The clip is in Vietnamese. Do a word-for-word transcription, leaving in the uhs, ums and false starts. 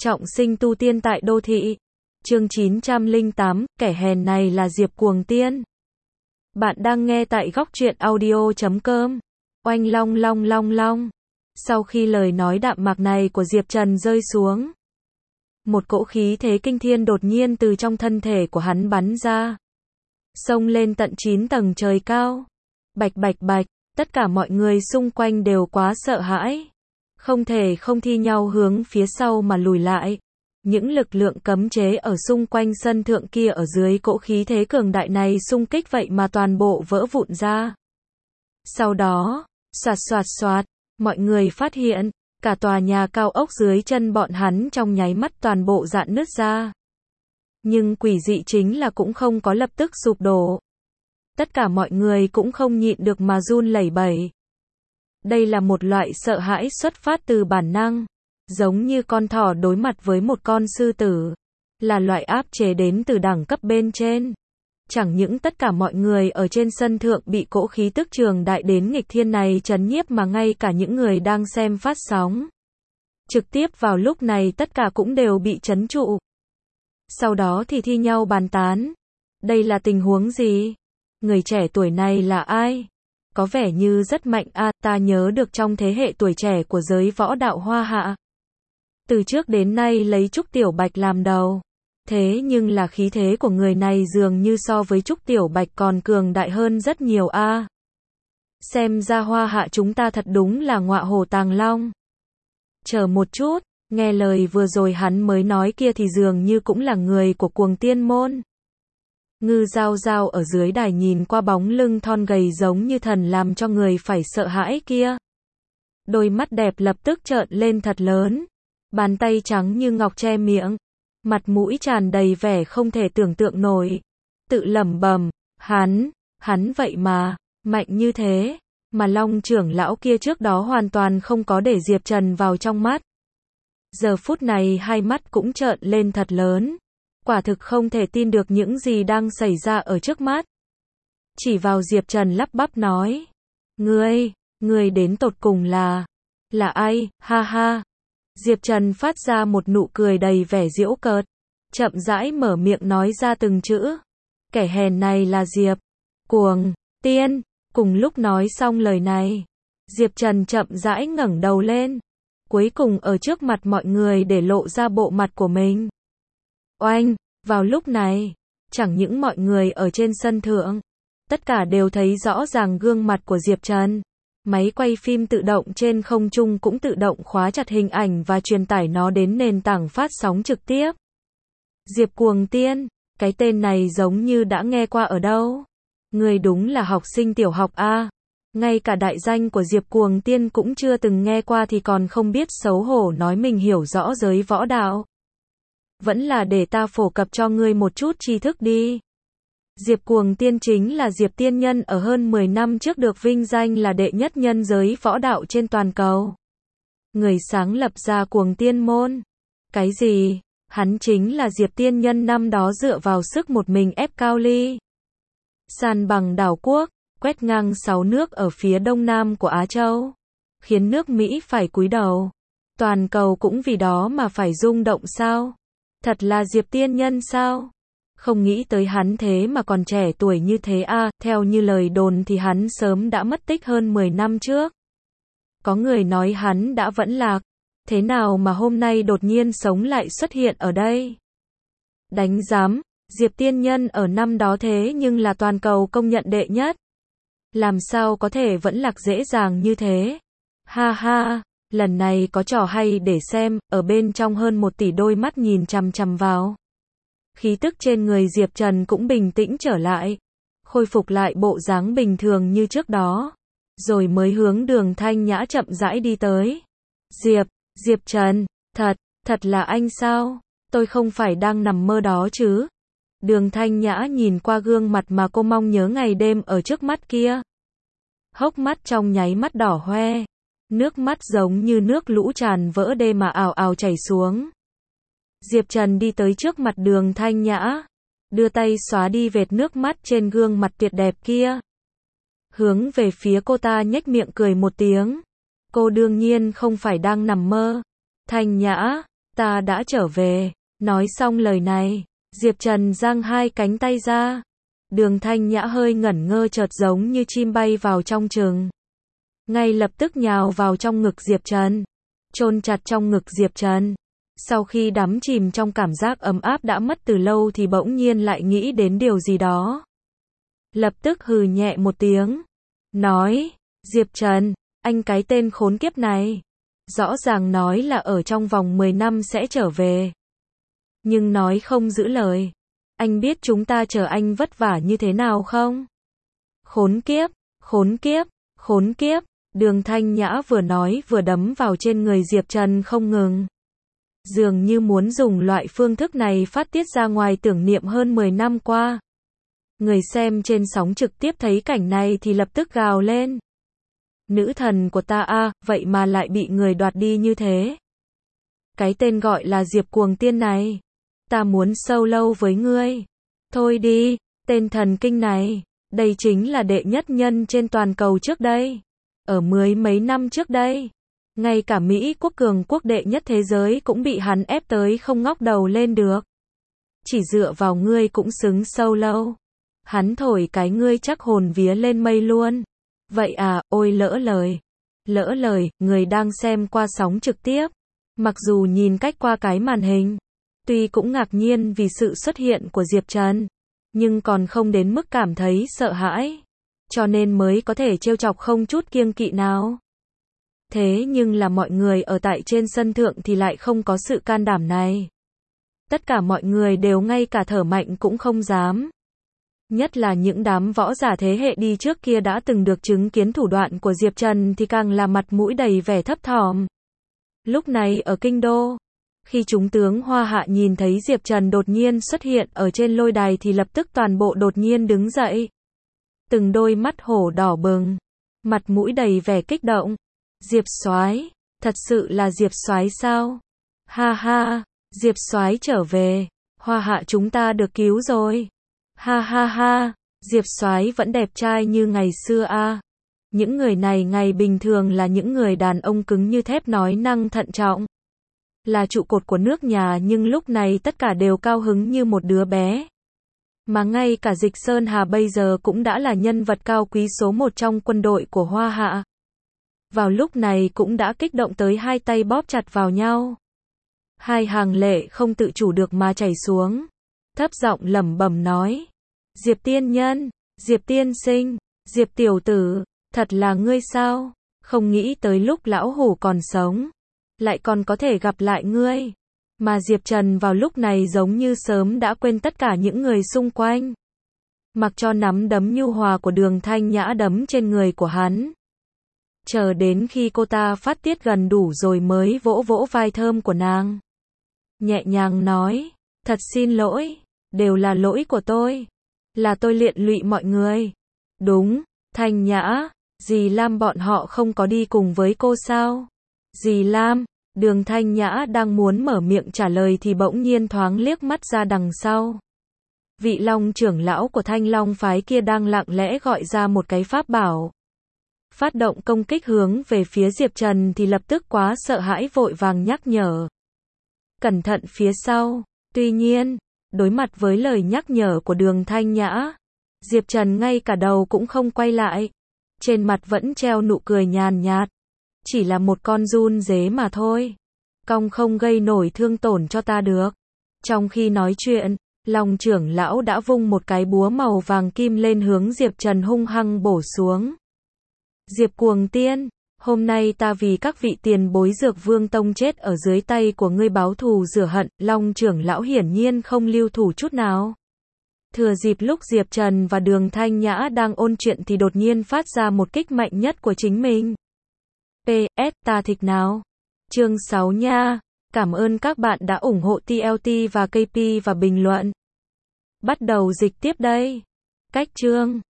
Trọng sinh tu tiên tại đô thị. Chương chín trăm lẻ tám, kẻ hèn này là Diệp Cuồng Tiên. Bạn đang nghe tại góc truyện audio chấm com. Oanh long long long long. Sau khi lời nói đạm mạc này của Diệp Trần rơi xuống, một cỗ khí thế kinh thiên đột nhiên từ trong thân thể của hắn bắn ra, xông lên tận chín tầng trời cao. Bạch bạch bạch, tất cả mọi người xung quanh đều quá sợ hãi, không thể không thi nhau hướng phía sau mà lùi lại. Những lực lượng cấm chế ở xung quanh sân thượng kia ở dưới cỗ khí thế cường đại này xung kích vậy mà toàn bộ vỡ vụn ra. Sau đó, xoạt xoạt xoạt, mọi người phát hiện, cả tòa nhà cao ốc dưới chân bọn hắn trong nháy mắt toàn bộ rạn nứt ra. Nhưng quỷ dị chính là cũng không có lập tức sụp đổ. Tất cả mọi người cũng không nhịn được mà run lẩy bẩy. Đây là một loại sợ hãi xuất phát từ bản năng, giống như con thỏ đối mặt với một con sư tử, là loại áp chế đến từ đẳng cấp bên trên. Chẳng những tất cả mọi người ở trên sân thượng bị cỗ khí tức trường đại đến nghịch thiên này chấn nhiếp mà ngay cả những người đang xem phát sóng trực tiếp vào lúc này tất cả cũng đều bị chấn trụ. Sau đó thì thi nhau bàn tán. Đây là tình huống gì? Người trẻ tuổi này là ai? Có vẻ như rất mạnh a, à, ta nhớ được trong thế hệ tuổi trẻ của giới võ đạo Hoa Hạ, từ trước đến nay lấy Trúc Tiểu Bạch làm đầu. Thế nhưng là khí thế của người này dường như so với Trúc Tiểu Bạch còn cường đại hơn rất nhiều a. À. Xem ra Hoa Hạ chúng ta thật đúng là ngọa hổ tàng long. Chờ một chút, nghe lời vừa rồi hắn mới nói kia thì dường như cũng là người của Cuồng Tiên môn. Ngư Giao Giao ở dưới đài nhìn qua bóng lưng thon gầy giống như thần làm cho người phải sợ hãi kia. Đôi mắt đẹp lập tức trợn lên thật lớn, bàn tay trắng như ngọc che miệng, mặt mũi tràn đầy vẻ không thể tưởng tượng nổi, tự lẩm bẩm, hắn, hắn vậy mà, mạnh như thế, mà Long trưởng lão kia trước đó hoàn toàn không có để Diệp Trần vào trong mắt. Giờ phút này hai mắt cũng trợn lên thật lớn, quả thực không thể tin được những gì đang xảy ra ở trước mắt. Chỉ vào Diệp Trần lắp bắp nói, ngươi, ngươi đến tột cùng là, là ai, ha ha. Diệp Trần phát ra một nụ cười đầy vẻ giễu cợt, chậm rãi mở miệng nói ra từng chữ. Kẻ hèn này là Diệp Cuồng Tiên. Cùng lúc nói xong lời này, Diệp Trần chậm rãi ngẩng đầu lên, cuối cùng ở trước mặt mọi người để lộ ra bộ mặt của mình. Oanh, vào lúc này, chẳng những mọi người ở trên sân thượng, tất cả đều thấy rõ ràng gương mặt của Diệp Trần. Máy quay phim tự động trên không trung cũng tự động khóa chặt hình ảnh và truyền tải nó đến nền tảng phát sóng trực tiếp. Diệp Cuồng Tiên, cái tên này giống như đã nghe qua ở đâu. Người đúng là học sinh tiểu học a. Ngay cả đại danh của Diệp Cuồng Tiên cũng chưa từng nghe qua thì còn không biết xấu hổ nói mình hiểu rõ giới võ đạo. Vẫn là để ta phổ cập cho ngươi một chút tri thức đi. Diệp Cuồng Tiên chính là Diệp Tiên Nhân ở hơn mười năm trước được vinh danh là đệ nhất nhân giới võ đạo trên toàn cầu. Người sáng lập ra Cuồng Tiên môn. Cái gì? Hắn chính là Diệp Tiên Nhân năm đó dựa vào sức một mình ép Cao Ly san bằng đảo quốc, quét ngang sáu nước ở phía đông nam của Á Châu, khiến nước Mỹ phải cúi đầu. Toàn cầu cũng vì đó mà phải rung động sao? Thật là Diệp Tiên Nhân sao? Không nghĩ tới hắn thế mà còn trẻ tuổi như thế a, à, theo như lời đồn thì hắn sớm đã mất tích hơn mười năm trước. Có người nói hắn đã vẫn lạc, thế nào mà hôm nay đột nhiên sống lại xuất hiện ở đây? Đánh giám, Diệp Tiên Nhân ở năm đó thế nhưng là toàn cầu công nhận đệ nhất. Làm sao có thể vẫn lạc dễ dàng như thế? Ha ha, lần này có trò hay để xem, ở bên trong hơn một tỷ đôi mắt nhìn chằm chằm vào. Khí tức trên người Diệp Trần cũng bình tĩnh trở lại, khôi phục lại bộ dáng bình thường như trước đó, rồi mới hướng Đường Thanh Nhã chậm rãi đi tới. Diệp, Diệp Trần, thật, thật là anh sao? Tôi không phải đang nằm mơ đó chứ? Đường Thanh Nhã nhìn qua gương mặt mà cô mong nhớ ngày đêm ở trước mắt kia. Hốc mắt trong nháy mắt đỏ hoe, nước mắt giống như nước lũ tràn vỡ đê mà ào ào chảy xuống. Diệp Trần đi tới trước mặt Đường Thanh Nhã, đưa tay xóa đi vệt nước mắt trên gương mặt tuyệt đẹp kia. Hướng về phía cô ta nhếch miệng cười một tiếng. Cô đương nhiên không phải đang nằm mơ. Thanh Nhã, ta đã trở về. Nói xong lời này, Diệp Trần giang hai cánh tay ra. Đường Thanh Nhã hơi ngẩn ngơ chợt giống như chim bay vào trong chừng. Ngay lập tức nhào vào trong ngực Diệp Trần. Chôn chặt trong ngực Diệp Trần. Sau khi đắm chìm trong cảm giác ấm áp đã mất từ lâu thì bỗng nhiên lại nghĩ đến điều gì đó. Lập tức hừ nhẹ một tiếng. Nói, Diệp Trần, anh cái tên khốn kiếp này. Rõ ràng nói là ở trong vòng mười năm sẽ trở về. Nhưng nói không giữ lời. Anh biết chúng ta chờ anh vất vả như thế nào không? Khốn kiếp, khốn kiếp, khốn kiếp. Đường Thanh Nhã vừa nói vừa đấm vào trên người Diệp Trần không ngừng. Dường như muốn dùng loại phương thức này phát tiết ra ngoài tưởng niệm hơn mười năm qua. Người xem trên sóng trực tiếp thấy cảnh này thì lập tức gào lên. Nữ thần của ta a, vậy mà lại bị người đoạt đi như thế. Cái tên gọi là Diệp Cuồng Tiên này. Ta muốn solo với ngươi. Thôi đi, tên thần kinh này. Đây chính là đệ nhất nhân trên toàn cầu trước đây. Ở mười mấy năm trước đây. Ngay cả Mỹ quốc cường quốc đệ nhất thế giới cũng bị hắn ép tới không ngóc đầu lên được. Chỉ dựa vào ngươi cũng xứng solo. Hắn thổi cái ngươi chắc hồn vía lên mây luôn. Vậy à, ôi lỡ lời. Lỡ lời, người đang xem qua sóng trực tiếp. Mặc dù nhìn cách qua cái màn hình. Tuy cũng ngạc nhiên vì sự xuất hiện của Diệp Trần. Nhưng còn không đến mức cảm thấy sợ hãi. Cho nên mới có thể trêu chọc không chút kiêng kỵ nào. Thế nhưng là mọi người ở tại trên sân thượng thì lại không có sự can đảm này. Tất cả mọi người đều ngay cả thở mạnh cũng không dám. Nhất là những đám võ giả thế hệ đi trước kia đã từng được chứng kiến thủ đoạn của Diệp Trần thì càng là mặt mũi đầy vẻ thấp thỏm. Lúc này ở kinh đô, khi chúng tướng Hoa Hạ nhìn thấy Diệp Trần đột nhiên xuất hiện ở trên lôi đài thì lập tức toàn bộ đột nhiên đứng dậy. Từng đôi mắt hổ đỏ bừng, mặt mũi đầy vẻ kích động. Diệp Soái, thật sự là Diệp Soái sao? Ha ha, Diệp Soái trở về, Hoa Hạ chúng ta được cứu rồi. Ha ha ha, Diệp Soái vẫn đẹp trai như ngày xưa a. À. Những người này ngày bình thường là những người đàn ông cứng như thép nói năng thận trọng. Là trụ cột của nước nhà nhưng lúc này tất cả đều cao hứng như một đứa bé. Mà ngay cả Dịch Sơn Hà bây giờ cũng đã là nhân vật cao quý số một trong quân đội của Hoa Hạ. Vào lúc này cũng đã kích động tới hai tay bóp chặt vào nhau. Hai hàng lệ không tự chủ được mà chảy xuống. Thấp giọng lẩm bẩm nói. Diệp tiên nhân, Diệp tiên sinh, Diệp tiểu tử, thật là ngươi sao? Không nghĩ tới lúc lão hủ còn sống, lại còn có thể gặp lại ngươi. Mà Diệp Trần vào lúc này giống như sớm đã quên tất cả những người xung quanh. Mặc cho nắm đấm nhu hòa của Đường Thanh Nhã đấm trên người của hắn. Chờ đến khi cô ta phát tiết gần đủ rồi mới vỗ vỗ vai thơm của nàng. Nhẹ nhàng nói, thật xin lỗi, đều là lỗi của tôi. Là tôi liên lụy mọi người. Đúng, Thanh Nhã, dì Lam bọn họ không có đi cùng với cô sao? Dì Lam, Đường Thanh Nhã đang muốn mở miệng trả lời thì bỗng nhiên thoáng liếc mắt ra đằng sau. Vị Long trưởng lão của Thanh Long phái kia đang lặng lẽ gọi ra một cái pháp bảo. Phát động công kích hướng về phía Diệp Trần thì lập tức quá sợ hãi vội vàng nhắc nhở. Cẩn thận phía sau. Tuy nhiên, đối mặt với lời nhắc nhở của Đường Thanh Nhã, Diệp Trần ngay cả đầu cũng không quay lại. Trên mặt vẫn treo nụ cười nhàn nhạt. Chỉ là một con giun dế mà thôi. Cong không gây nổi thương tổn cho ta được. Trong khi nói chuyện, Long trưởng lão đã vung một cái búa màu vàng kim lên hướng Diệp Trần hung hăng bổ xuống. Diệp Cuồng Tiên, hôm nay ta vì các vị tiền bối Dược Vương Tông chết ở dưới tay của ngươi báo thù rửa hận. Long trưởng lão hiển nhiên không lưu thủ chút nào. Thừa dịp lúc Diệp Trần và Đường Thanh Nhã đang ôn chuyện thì đột nhiên phát ra một kích mạnh nhất của chính mình. pê ét ta thịt nào. Chương sáu nha. Cảm ơn các bạn đã ủng hộ tê lờ tê và ca pê và bình luận. Bắt đầu dịch tiếp đây. Cách chương.